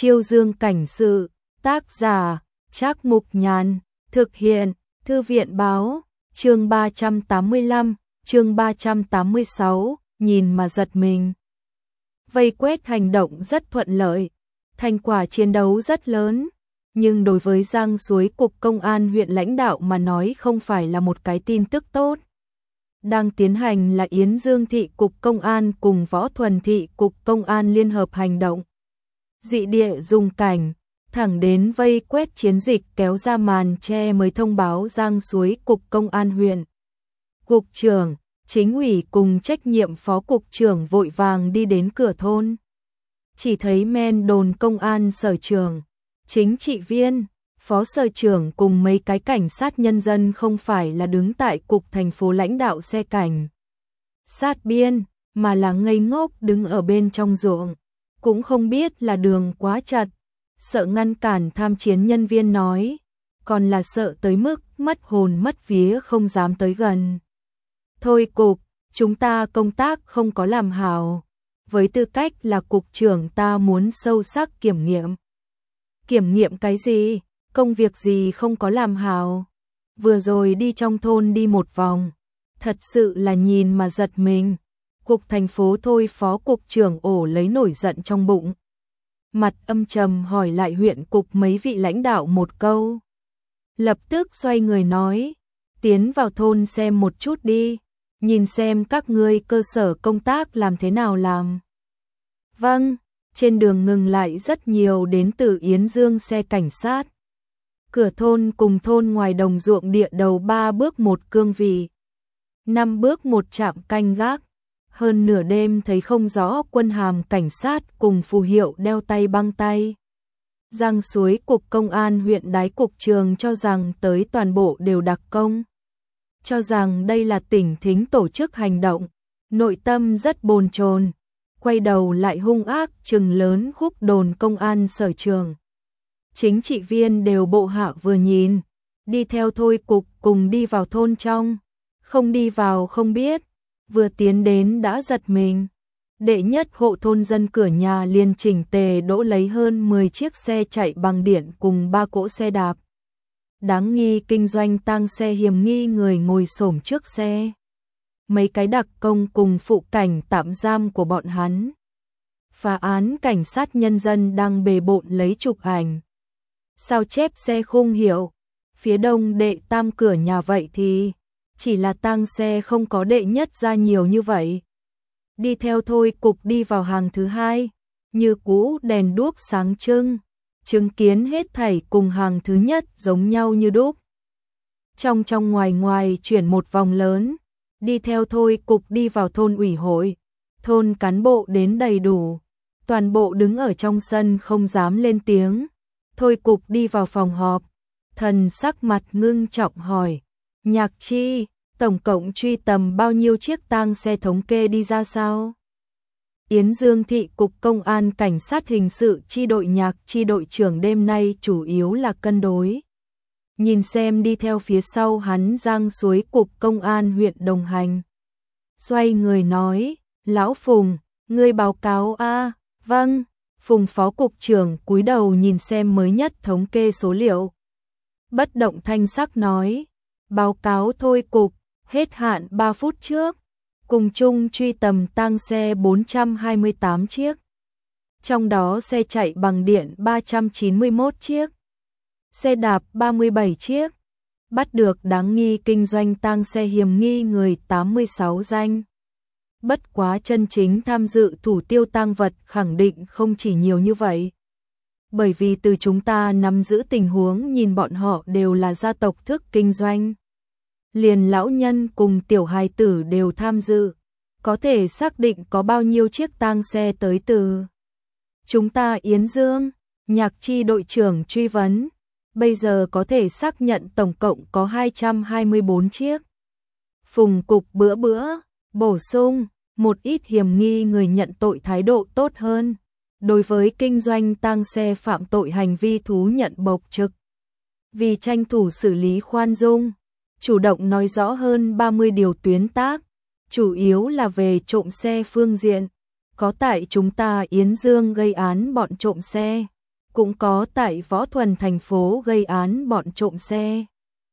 Chiêu dương cảnh sự, tác giả, Trác Mục Nhàn, thực hiện, Thư viện báo, chương 385, chương 386, nhìn mà giật mình. Vây quét hành động rất thuận lợi, thành quả chiến đấu rất lớn, nhưng đối với Giang Suối Cục Công an huyện lãnh đạo mà nói không phải là một cái tin tức tốt. Đang tiến hành là Yến Dương Thị Cục Công an cùng Võ Thuần Thị Cục Công an liên hợp hành động. Dị địa dùng cảnh, thẳng đến vây quét chiến dịch kéo ra màn che mới thông báo Giang Suối Cục Công an huyện. Cục trưởng, chính ủy cùng trách nhiệm phó cục trưởng vội vàng đi đến cửa thôn. Chỉ thấy men đồn công an sở trưởng, chính trị viên, phó sở trưởng cùng mấy cái cảnh sát nhân dân không phải là đứng tại cục thành phố lãnh đạo xe cảnh sát biên, mà là ngây ngốc đứng ở bên trong ruộng. Cũng không biết là đường quá chặt, sợ ngăn cản tham chiến nhân viên nói, còn là sợ tới mức mất hồn mất vía không dám tới gần. Thôi cục, chúng ta công tác không có làm hảo, với tư cách là cục trưởng ta muốn sâu sắc kiểm nghiệm. Kiểm nghiệm cái gì, công việc gì không có làm hảo. Vừa rồi đi trong thôn đi một vòng, thật sự là nhìn mà giật mình. Cục thành phố thôi phó cục trưởng ổ lấy nổi giận trong bụng. Mặt âm trầm hỏi lại huyện cục mấy vị lãnh đạo một câu. Lập tức xoay người nói, tiến vào thôn xem một chút đi, nhìn xem các ngươi cơ sở công tác làm thế nào làm. Vâng, trên đường ngừng lại rất nhiều đến từ Yến Dương xe cảnh sát. Cửa thôn cùng thôn ngoài đồng ruộng địa đầu 3 bước một cương vị, 5 bước một trạm canh gác. Hơn nửa đêm thấy không rõ quân hàm cảnh sát cùng phù hiệu đeo tay băng tay. Giang Suối Cục Công an huyện Đái Cục Trường cho rằng tới toàn bộ đều đặc công. Cho rằng đây là tỉnh thính tổ chức hành động, nội tâm rất bồn chồn, quay đầu lại hung ác trừng lớn khúc đồn công an sở trường. Chính trị viên đều bộ hạ vừa nhìn, đi theo thôi cục cùng đi vào thôn trong, không đi vào không biết. Vừa tiến đến đã giật mình. Đệ nhất hộ thôn dân cửa nhà liền chỉnh tề đỗ lấy hơn 10 chiếc xe chạy bằng điện cùng 3 cỗ xe đạp. Đáng nghi kinh doanh tang xe hiểm nghi người ngồi xổm trước xe. Mấy cái đặc công cùng phụ cảnh tạm giam của bọn hắn. Phá án cảnh sát nhân dân đang bề bộn lấy chụp ảnh. Sao chép xe khung hiệu. Phía đông đệ tam cửa nhà vậy thì chỉ là tang xe không có đệ nhất ra nhiều như vậy. Đi theo thôi cục đi vào hàng thứ hai, như cũ đèn đuốc sáng trưng, chứng kiến hết thảy cùng hàng thứ nhất giống nhau như đúc. Trong ngoài ngoài chuyển một vòng lớn, đi theo thôi cục đi vào thôn ủy hội, thôn cán bộ đến đầy đủ, toàn bộ đứng ở trong sân không dám lên tiếng. Thôi cục đi vào phòng họp, thần sắc mặt ngưng trọng hỏi, Nhạc Chi, tổng cộng truy tầm bao nhiêu chiếc tang xe thống kê đi ra sao? Yến Dương Thị Cục Công an Cảnh sát Hình sự chi đội Nhạc Chi đội trưởng đêm nay chủ yếu là cân đối. Nhìn xem đi theo phía sau hắn Giang Suối Cục Công an huyện đồng hành. Xoay người nói, Lão Phùng, ngươi báo cáo a? Vâng. Phùng phó cục trưởng cúi đầu nhìn xem mới nhất thống kê số liệu. Bất động thanh sắc nói, báo cáo thôi cục, hết hạn 3 phút trước, cùng chung truy tầm tang xe 428 chiếc. Trong đó xe chạy bằng điện 391 chiếc, xe đạp 37 chiếc, bắt được đáng nghi kinh doanh tang xe hiểm nghi người 86 danh. Bất quá chân chính tham dự thủ tiêu tang vật khẳng định không chỉ nhiều như vậy. Bởi vì từ chúng ta nắm giữ tình huống nhìn bọn họ đều là gia tộc thức kinh doanh. Liền lão nhân cùng tiểu hài tử đều tham dự, có thể xác định có bao nhiêu chiếc tang xe tới từ. Chúng ta Yến Dương, Nhạc Chi đội trưởng truy vấn, bây giờ có thể xác nhận tổng cộng có 224 chiếc. Phùng cục bữa bổ sung, một ít hiểm nghi người nhận tội thái độ tốt hơn. Đối với kinh doanh tang xe phạm tội hành vi thú nhận bộc trực. Vì tranh thủ xử lý khoan dung, chủ động nói rõ hơn 30 điều tuyến tác, chủ yếu là về trộm xe phương diện. Có tại chúng ta Yến Dương gây án bọn trộm xe, cũng có tại Võ Thuần thành phố gây án bọn trộm xe.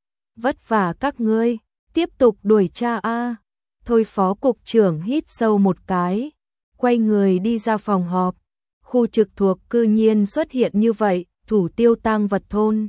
Vất vả các ngươi, tiếp tục đuổi tra a. Thôi phó cục trưởng hít sâu một cái, quay người đi ra phòng họp. Khu trực thuộc cư nhiên xuất hiện như vậy, thủ tiêu tang vật thôn.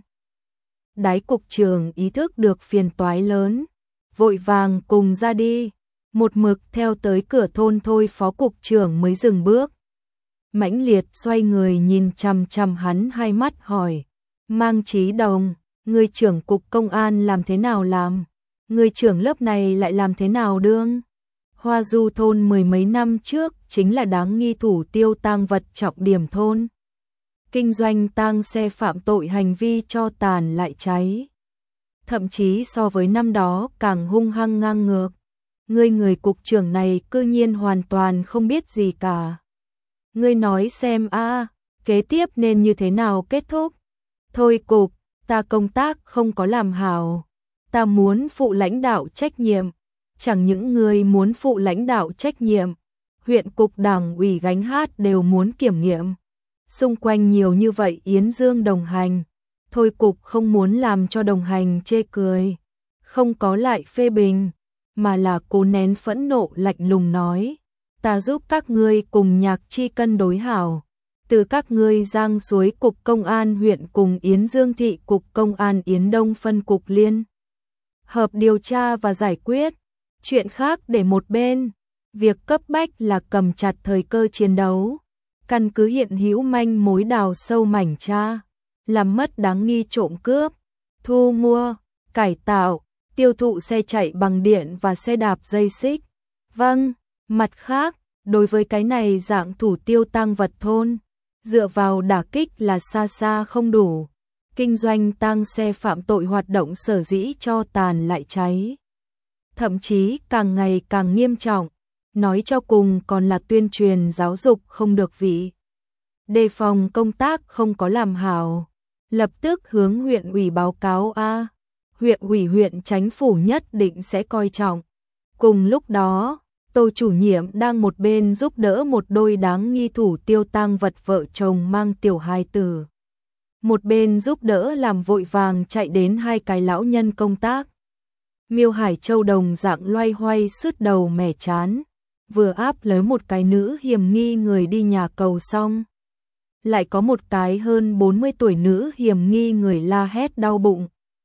Đái cục trưởng ý thức được phiền toái lớn, vội vàng cùng ra đi, một mực theo tới cửa thôn thôi phó cục trưởng mới dừng bước. Mãnh liệt xoay người nhìn chằm chằm hắn hai mắt hỏi, Mang Chí Đồng, người trưởng cục công an làm thế nào làm? Người trưởng lớp này lại làm thế nào đương? Hoa Du thôn mười mấy năm trước chính là đáng nghi thủ tiêu tang vật trọng điểm thôn. Kinh doanh tang xe phạm tội hành vi cho tàn lại cháy. Thậm chí so với năm đó càng hung hăng ngang ngược. Người cục trưởng này cư nhiên hoàn toàn không biết gì cả. Ngươi nói xem a, kế tiếp nên như thế nào kết thúc? Thôi cục, ta công tác không có làm hảo. Ta muốn phụ lãnh đạo trách nhiệm. Chẳng những người muốn phụ lãnh đạo trách nhiệm, huyện cục đảng ủy gánh hát đều muốn kiểm nghiệm. Xung quanh nhiều như vậy Yến Dương đồng hành, thôi cục không muốn làm cho đồng hành chê cười, không có lại phê bình, mà là cố nén phẫn nộ lạnh lùng nói, ta giúp các ngươi cùng Nhạc Chi cân đối hảo, từ các ngươi Giang Suối cục công an huyện cùng Yến Dương thị cục công an Yến Đông phân cục liên hợp điều tra và giải quyết, chuyện khác để một bên, việc cấp bách là cầm chặt thời cơ chiến đấu. Căn cứ hiện hữu manh mối đào sâu mảnh tra, làm mất đáng nghi trộm cướp, thu mua, cải tạo, tiêu thụ xe chạy bằng điện và xe đạp dây xích. Vâng, mặt khác, đối với cái này dạng thủ tiêu tang vật thôn, dựa vào đả kích là xa xa không đủ. Kinh doanh tang xe phạm tội hoạt động sở dĩ cho tàn lại cháy. Thậm chí càng ngày càng nghiêm trọng. Nói cho cùng còn là tuyên truyền giáo dục không được vị. Đề phòng công tác không có làm hảo. Lập tức hướng huyện ủy báo cáo a. Huyện ủy huyện chánh phủ nhất định sẽ coi trọng. Cùng lúc đó, Tô chủ nhiệm đang một bên giúp đỡ một đôi đáng nghi thủ tiêu tang vật vợ chồng mang tiểu hài tử. Một bên giúp đỡ làm vội vàng chạy đến hai cái lão nhân công tác. Miêu Hải Châu đồng dạng loay hoay sứt đầu mẻ chán. Vừa áp lấy một cái nữ hiểm nghi người đi nhà cầu xong. Lại có một cái hơn 40 tuổi nữ hiểm nghi người la hét đau bụng.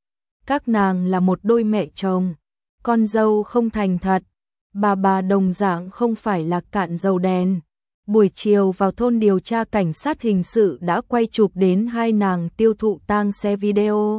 Các nàng là một đôi mẹ chồng. Con dâu không thành thật. Bà đồng dạng không phải là cạn dầu đèn. Buổi chiều vào thôn điều tra cảnh sát hình sự đã quay chụp đến hai nàng tiêu thụ tang xe video.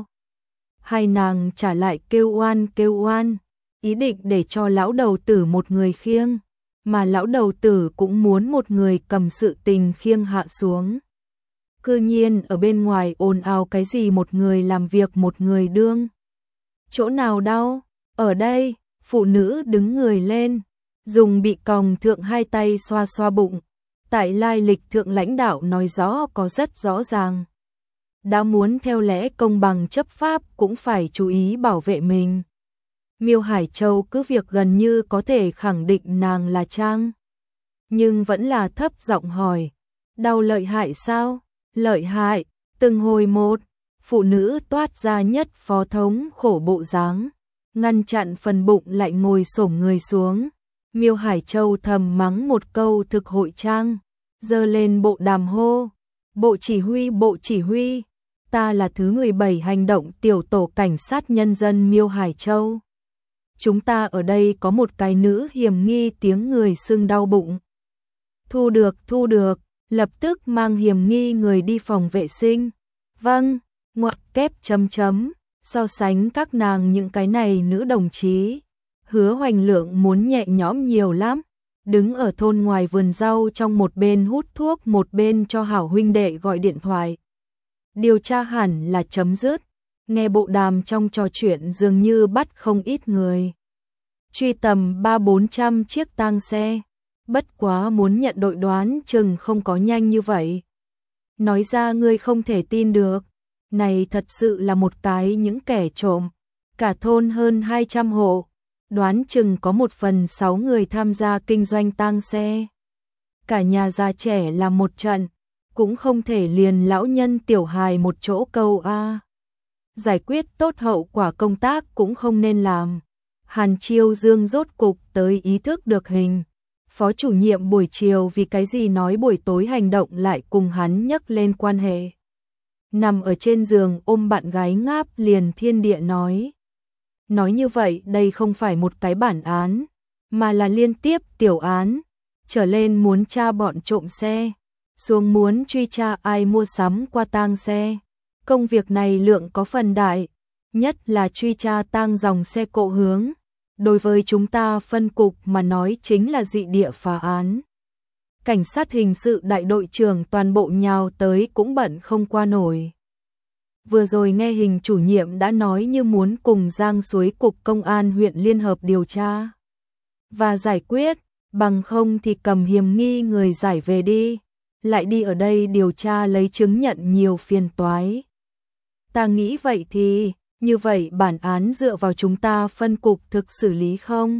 Hai nàng trả lại kêu oan, ý định để cho lão đầu tử một người khiêng, mà lão đầu tử cũng muốn một người cầm sự tình khiêng hạ xuống. Cư nhiên ở bên ngoài ồn ào cái gì một người làm việc một người đương. Chỗ nào đau? Ở đây, phụ nữ đứng người lên, dùng bị còng thượng hai tay xoa xoa bụng. Tại lai lịch thượng lãnh đạo nói rõ có rất rõ ràng. Đã muốn theo lẽ công bằng chấp pháp cũng phải chú ý bảo vệ mình. Miêu Hải Châu cứ việc gần như có thể khẳng định nàng là Trang. Nhưng vẫn là thấp giọng hỏi. Đau lợi hại sao? Lợi hại, từng hồi một. Phụ nữ toát ra nhất phó thống khổ bộ dáng. Ngăn chặn phần bụng lại ngồi xổm người xuống. Miêu Hải Châu thầm mắng một câu thực hội Trang. Giơ lên bộ đàm hô. Bộ chỉ huy. Ta là thứ 17 hành động tiểu tổ cảnh sát nhân dân Miêu Hải Châu. Chúng ta ở đây có một cái nữ hiểm nghi tiếng người sưng đau bụng. Thu được, lập tức mang hiểm nghi người đi phòng vệ sinh. Vâng, ngoặc kép chấm. So sánh các nàng những cái này nữ đồng chí. Hứa Hoành Lượng muốn nhẹ nhõm nhiều lắm. Đứng ở thôn ngoài vườn rau trong một bên hút thuốc một bên cho hảo huynh đệ gọi điện thoại. Điều tra hẳn là chấm dứt. Nghe bộ đàm trong trò chuyện dường như bắt không ít người. Truy tầm 300-400 chiếc tang xe. Bất quá muốn nhận đội đoán chừng không có nhanh như vậy. Nói ra ngươi không thể tin được. Này thật sự là một cái những kẻ trộm. Cả thôn hơn 200 hộ. Đoán chừng có 1/6 người tham gia kinh doanh tang xe. Cả nhà già trẻ làm một trận. cũng không thể liền lão nhân tiểu hài một chỗ câu a. Giải quyết tốt hậu quả công tác cũng không nên làm. Hàn Chiêu Dương rốt cục tới ý thức được hình. Phó chủ nhiệm buổi chiều vì cái gì nói buổi tối hành động lại cùng hắn nhắc lên quan hệ. Nằm ở trên giường ôm bạn gái ngáp liền thiên địa nói. Nói như vậy đây không phải một cái bản án, mà là liên tiếp tiểu án. Trở lên muốn tra bọn trộm xe, xuống muốn truy tra ai mua sắm qua tang xe. Công việc này lượng có phần đại, nhất là truy tra tang dòng xe cộ hướng. Đối với chúng ta phân cục mà nói chính là dị địa phá án. Cảnh sát hình sự đại đội trưởng toàn bộ nhào tới cũng bận không qua nổi. Vừa rồi nghe hình chủ nhiệm đã nói như muốn cùng Giang Suối cục công an huyện liên hợp điều tra và giải quyết, bằng không thì cầm hiểm nghi người giải về đi, lại đi ở đây điều tra lấy chứng nhận nhiều phiền toái. Ta nghĩ vậy thì, như vậy bản án dựa vào chúng ta phân cục thực xử lý không?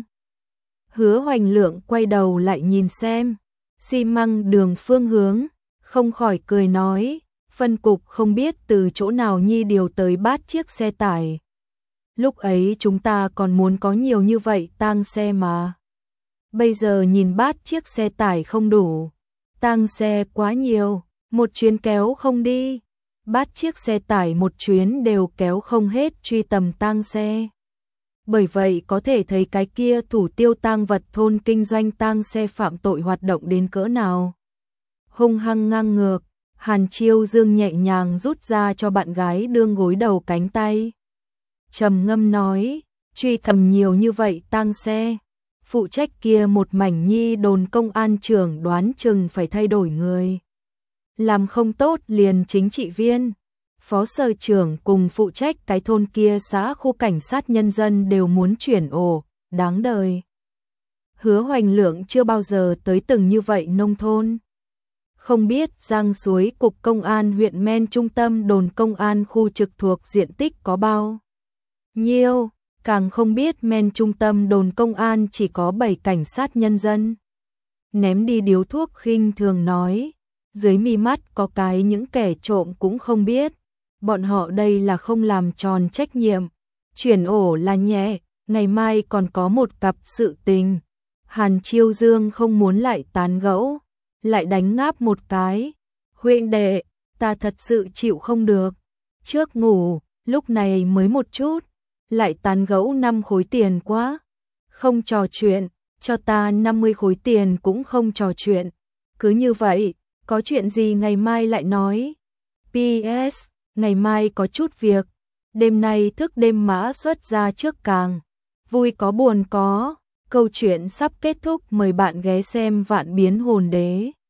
Hứa Hoành Lượng quay đầu lại nhìn xem, xi măng đường phương hướng, không khỏi cười nói, phân cục không biết từ chỗ nào nhi điều tới bát chiếc xe tải. Lúc ấy chúng ta còn muốn có nhiều như vậy tang xe mà. Bây giờ nhìn bát chiếc xe tải không đủ, tang xe quá nhiều, một chuyến kéo không đi. Bát chiếc xe tải một chuyến đều kéo không hết truy tầm tang xe. Bởi vậy có thể thấy cái kia thủ tiêu tang vật thôn kinh doanh tang xe phạm tội hoạt động đến cỡ nào. Hung hăng ngang ngược, Hàn Chiêu Dương nhẹ nhàng rút ra cho bạn gái đương gối đầu cánh tay. Trầm ngâm nói, truy thầm nhiều như vậy tang xe. Phụ trách kia một mảnh nhi đồn công an trưởng đoán chừng phải thay đổi người. Làm không tốt liền chính trị viên, phó sở trưởng cùng phụ trách cái thôn kia xã khu cảnh sát nhân dân đều muốn chuyển ổ, đáng đời. Hứa Hoành Lượng chưa bao giờ tới từng như vậy nông thôn. Không biết Giang Suối cục công an huyện Men trung tâm đồn công an khu trực thuộc diện tích có bao nhiêu, càng không biết Men trung tâm đồn công an chỉ có 7 cảnh sát nhân dân. Ném đi điếu thuốc khinh thường nói, dưới mi mắt có cái những kẻ trộm cũng không biết, bọn họ đây là không làm tròn trách nhiệm, chuyển ổ là nhẹ, ngày mai còn có một cặp sự tình. Hàn Chiêu Dương không muốn lại tán gẫu, lại đánh ngáp một cái, huynh đệ, ta thật sự chịu không được, trước ngủ, lúc này mới một chút, lại tán gẫu 5 khối tiền quá, không trò chuyện, cho ta 50 khối tiền cũng không trò chuyện, cứ như vậy. Có chuyện gì ngày mai lại nói. PS, ngày mai có chút việc. Đêm nay thức đêm mã xuất ra trước càng. Vui có buồn có. Câu chuyện sắp kết thúc, mời bạn ghé xem Vạn Biến Hồn Đế.